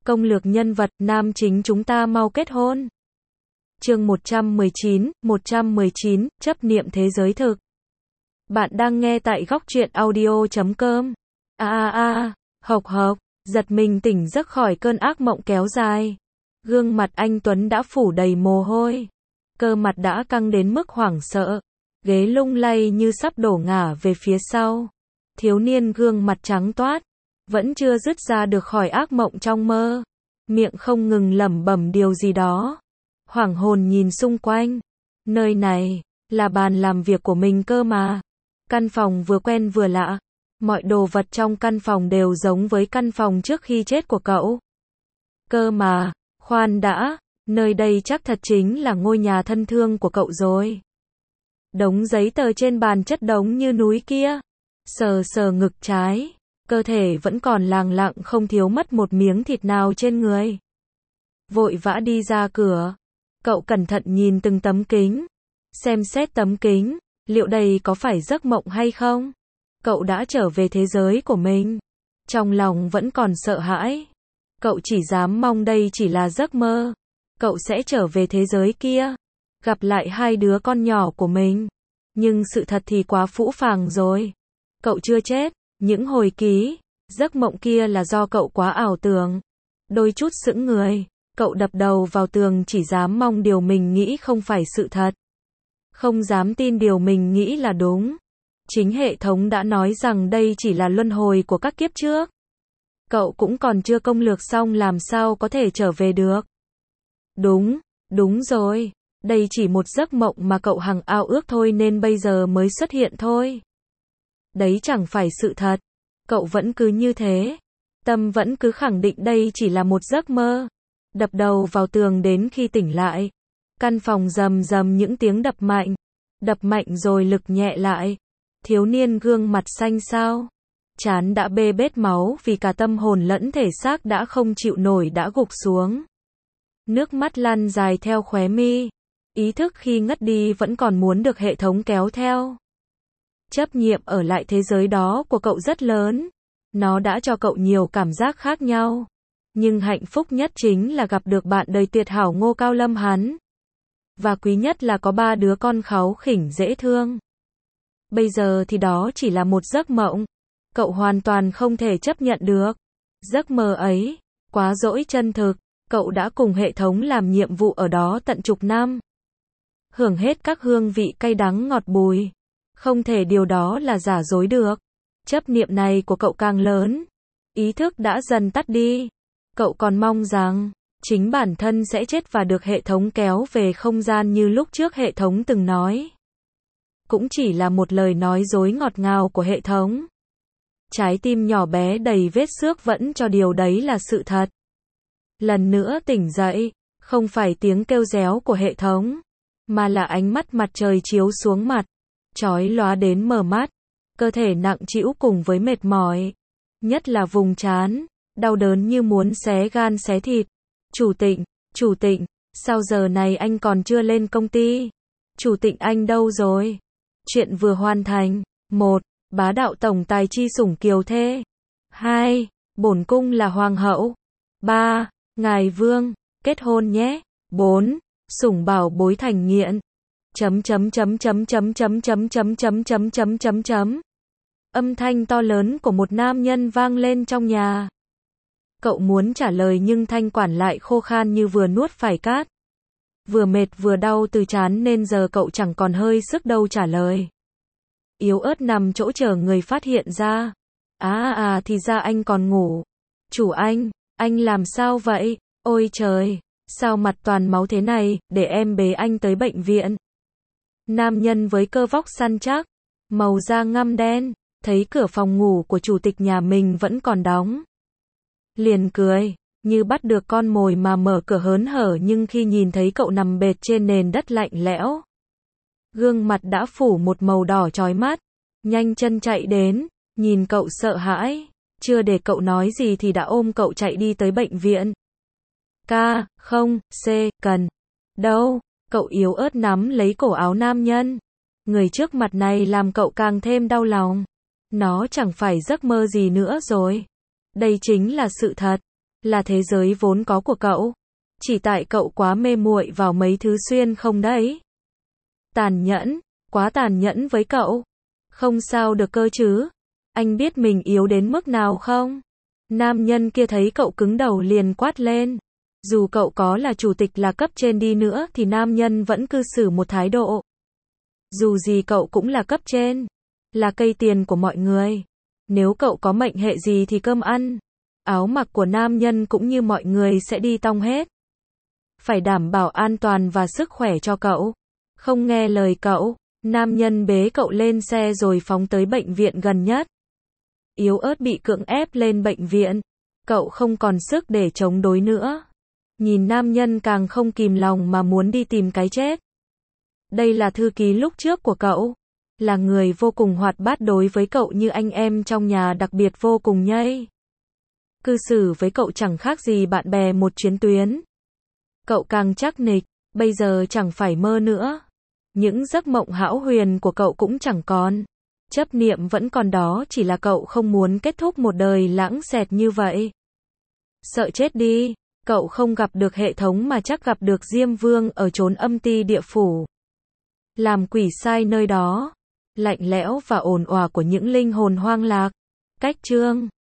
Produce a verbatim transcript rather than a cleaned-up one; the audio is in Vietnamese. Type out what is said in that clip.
Công lược nhân vật, nam chính chúng ta mau kết hôn. Chương một trăm mười chín, một trăm mười chín, chấp niệm thế giới thực. Bạn đang nghe tại góc truyện audio chấm com. A a a, hộc hộc, giật mình tỉnh giấc khỏi cơn ác mộng kéo dài. Gương mặt anh Tuấn đã phủ đầy mồ hôi. Cơ mặt đã căng đến mức hoảng sợ. Ghế lung lay như sắp đổ ngả về phía sau. Thiếu niên gương mặt trắng toát. Vẫn chưa dứt ra được khỏi ác mộng trong mơ. Miệng không ngừng lẩm bẩm điều gì đó. Hoảng hồn nhìn xung quanh. Nơi này, là bàn làm việc của mình cơ mà. Căn phòng vừa quen vừa lạ. Mọi đồ vật trong căn phòng đều giống với căn phòng trước khi chết của cậu. Cơ mà, khoan đã, nơi đây chắc thật chính là ngôi nhà thân thương của cậu rồi. Đống giấy tờ trên bàn chất đống như núi kia. Sờ sờ ngực trái. Cơ thể vẫn còn làng lặng không thiếu mất một miếng thịt nào trên người. Vội vã đi ra cửa. Cậu cẩn thận nhìn từng tấm kính. Xem xét tấm kính. Liệu đây có phải giấc mộng hay không? Cậu đã trở về thế giới của mình. Trong lòng vẫn còn sợ hãi. Cậu chỉ dám mong đây chỉ là giấc mơ. Cậu sẽ trở về thế giới kia. Gặp lại hai đứa con nhỏ của mình. Nhưng sự thật thì quá phũ phàng rồi. Cậu chưa chết. Những hồi ký, giấc mộng kia là do cậu quá ảo tưởng. Đôi chút sững người. Cậu đập đầu vào tường chỉ dám mong điều mình nghĩ không phải sự thật. Không dám tin điều mình nghĩ là đúng. Chính hệ thống đã nói rằng đây chỉ là luân hồi của các kiếp trước. Cậu cũng còn chưa công lược xong làm sao có thể trở về được. Đúng, đúng rồi. Đây chỉ một giấc mộng mà cậu hằng ao ước thôi nên bây giờ mới xuất hiện thôi. Đấy chẳng phải sự thật. Cậu vẫn cứ như thế. Tâm vẫn cứ khẳng định đây chỉ là một giấc mơ. Đập đầu vào tường đến khi tỉnh lại. Căn phòng rầm rầm những tiếng đập mạnh. Đập mạnh rồi lực nhẹ lại. Thiếu niên gương mặt xanh xao. Trán đã bê bết máu vì cả tâm hồn lẫn thể xác đã không chịu nổi đã gục xuống. Nước mắt lăn dài theo khóe mi. Ý thức khi ngất đi vẫn còn muốn được hệ thống kéo theo. Chấp niệm ở lại thế giới đó của cậu rất lớn. Nó đã cho cậu nhiều cảm giác khác nhau. Nhưng hạnh phúc nhất chính là gặp được bạn đời tuyệt hảo Ngô Cao Lâm hắn. Và quý nhất là có ba đứa con kháu khỉnh dễ thương. Bây giờ thì đó chỉ là một giấc mộng. Cậu hoàn toàn không thể chấp nhận được. Giấc mơ ấy, quá dỗi chân thực. Cậu đã cùng hệ thống làm nhiệm vụ ở đó tận chục năm. Hưởng hết các hương vị cay đắng ngọt bùi. Không thể điều đó là giả dối được. Chấp niệm này của cậu càng lớn. Ý thức đã dần tắt đi. Cậu còn mong rằng, chính bản thân sẽ chết và được hệ thống kéo về không gian như lúc trước hệ thống từng nói. Cũng chỉ là một lời nói dối ngọt ngào của hệ thống. Trái tim nhỏ bé đầy vết xước vẫn cho điều đấy là sự thật. Lần nữa tỉnh dậy, không phải tiếng kêu réo của hệ thống, mà là ánh mắt mặt trời chiếu xuống mặt. Chói lóa đến mở mắt. Cơ thể nặng trĩu cùng với mệt mỏi. Nhất là vùng trán. Đau đớn như muốn xé gan xé thịt. Chủ tịnh, chủ tịnh, sao giờ này anh còn chưa lên công ty? Chủ tịnh anh đâu rồi? Chuyện vừa hoàn thành. một. Bá đạo tổng tài chi sủng kiều thê. hai. Bổn cung là hoàng hậu. ba. Ngài vương, kết hôn nhé. bốn. Sủng bảo bối thành nghiện. Chấm chấm chấm chấm chấm chấm chấm chấm chấm chấm chấm chấm chấm. Âm thanh to lớn của một nam nhân vang lên trong nhà. Cậu muốn trả lời nhưng thanh quản lại khô khan như vừa nuốt phải cát. Vừa mệt vừa đau từ trán nên giờ cậu chẳng còn hơi sức đâu trả lời. Yếu ớt nằm chỗ chờ người phát hiện ra. À à thì ra anh còn ngủ. Chủ anh, anh làm sao vậy? Ôi trời, sao mặt toàn máu thế này, để em bế anh tới bệnh viện. Nam nhân với cơ vóc săn chắc, màu da ngăm đen, thấy cửa phòng ngủ của chủ tịch nhà mình vẫn còn đóng. Liền cười, như bắt được con mồi mà mở cửa hớn hở nhưng khi nhìn thấy cậu nằm bệt trên nền đất lạnh lẽo. Gương mặt đã phủ một màu đỏ chói mắt, nhanh chân chạy đến, nhìn cậu sợ hãi, chưa để cậu nói gì thì đã ôm cậu chạy đi tới bệnh viện. Ca, không, C, cần. Đâu? Cậu yếu ớt nắm lấy cổ áo nam nhân. Người trước mặt này làm cậu càng thêm đau lòng. Nó chẳng phải giấc mơ gì nữa rồi. Đây chính là sự thật. là thế giới vốn có của cậu. Chỉ tại cậu quá mê muội vào mấy thứ xuyên không đấy. Tàn nhẫn, quá tàn nhẫn với cậu. Không sao được cơ chứ. Anh biết mình yếu đến mức nào không? Nam nhân kia thấy cậu cứng đầu liền quát lên. Dù cậu có là chủ tịch là cấp trên đi nữa thì nam nhân vẫn cư xử một thái độ. Dù gì cậu cũng là cấp trên, là cây tiền của mọi người. Nếu cậu có mệnh hệ gì thì cơm ăn, áo mặc của nam nhân cũng như mọi người sẽ đi tong hết. Phải đảm bảo an toàn và sức khỏe cho cậu. Không nghe lời cậu, nam nhân bế cậu lên xe rồi phóng tới bệnh viện gần nhất. Yếu ớt bị cưỡng ép lên bệnh viện, cậu không còn sức để chống đối nữa. Nhìn nam nhân càng không kìm lòng mà muốn đi tìm cái chết. Đây là thư ký lúc trước của cậu, là người vô cùng hoạt bát đối với cậu như anh em trong nhà, đặc biệt vô cùng nhây. Cư xử với cậu chẳng khác gì bạn bè một chuyến tuyến. Cậu càng chắc nịch, bây giờ chẳng phải mơ nữa. Những giấc mộng hão huyền của cậu cũng chẳng còn. Chấp niệm vẫn còn đó, chỉ là cậu không muốn kết thúc một đời lãng xẹt như vậy. Sợ chết đi, cậu không gặp được hệ thống mà chắc gặp được Diêm Vương ở chốn âm ti địa phủ. Làm quỷ sai nơi đó, lạnh lẽo và ồn ào của những linh hồn hoang lạc. Cách chương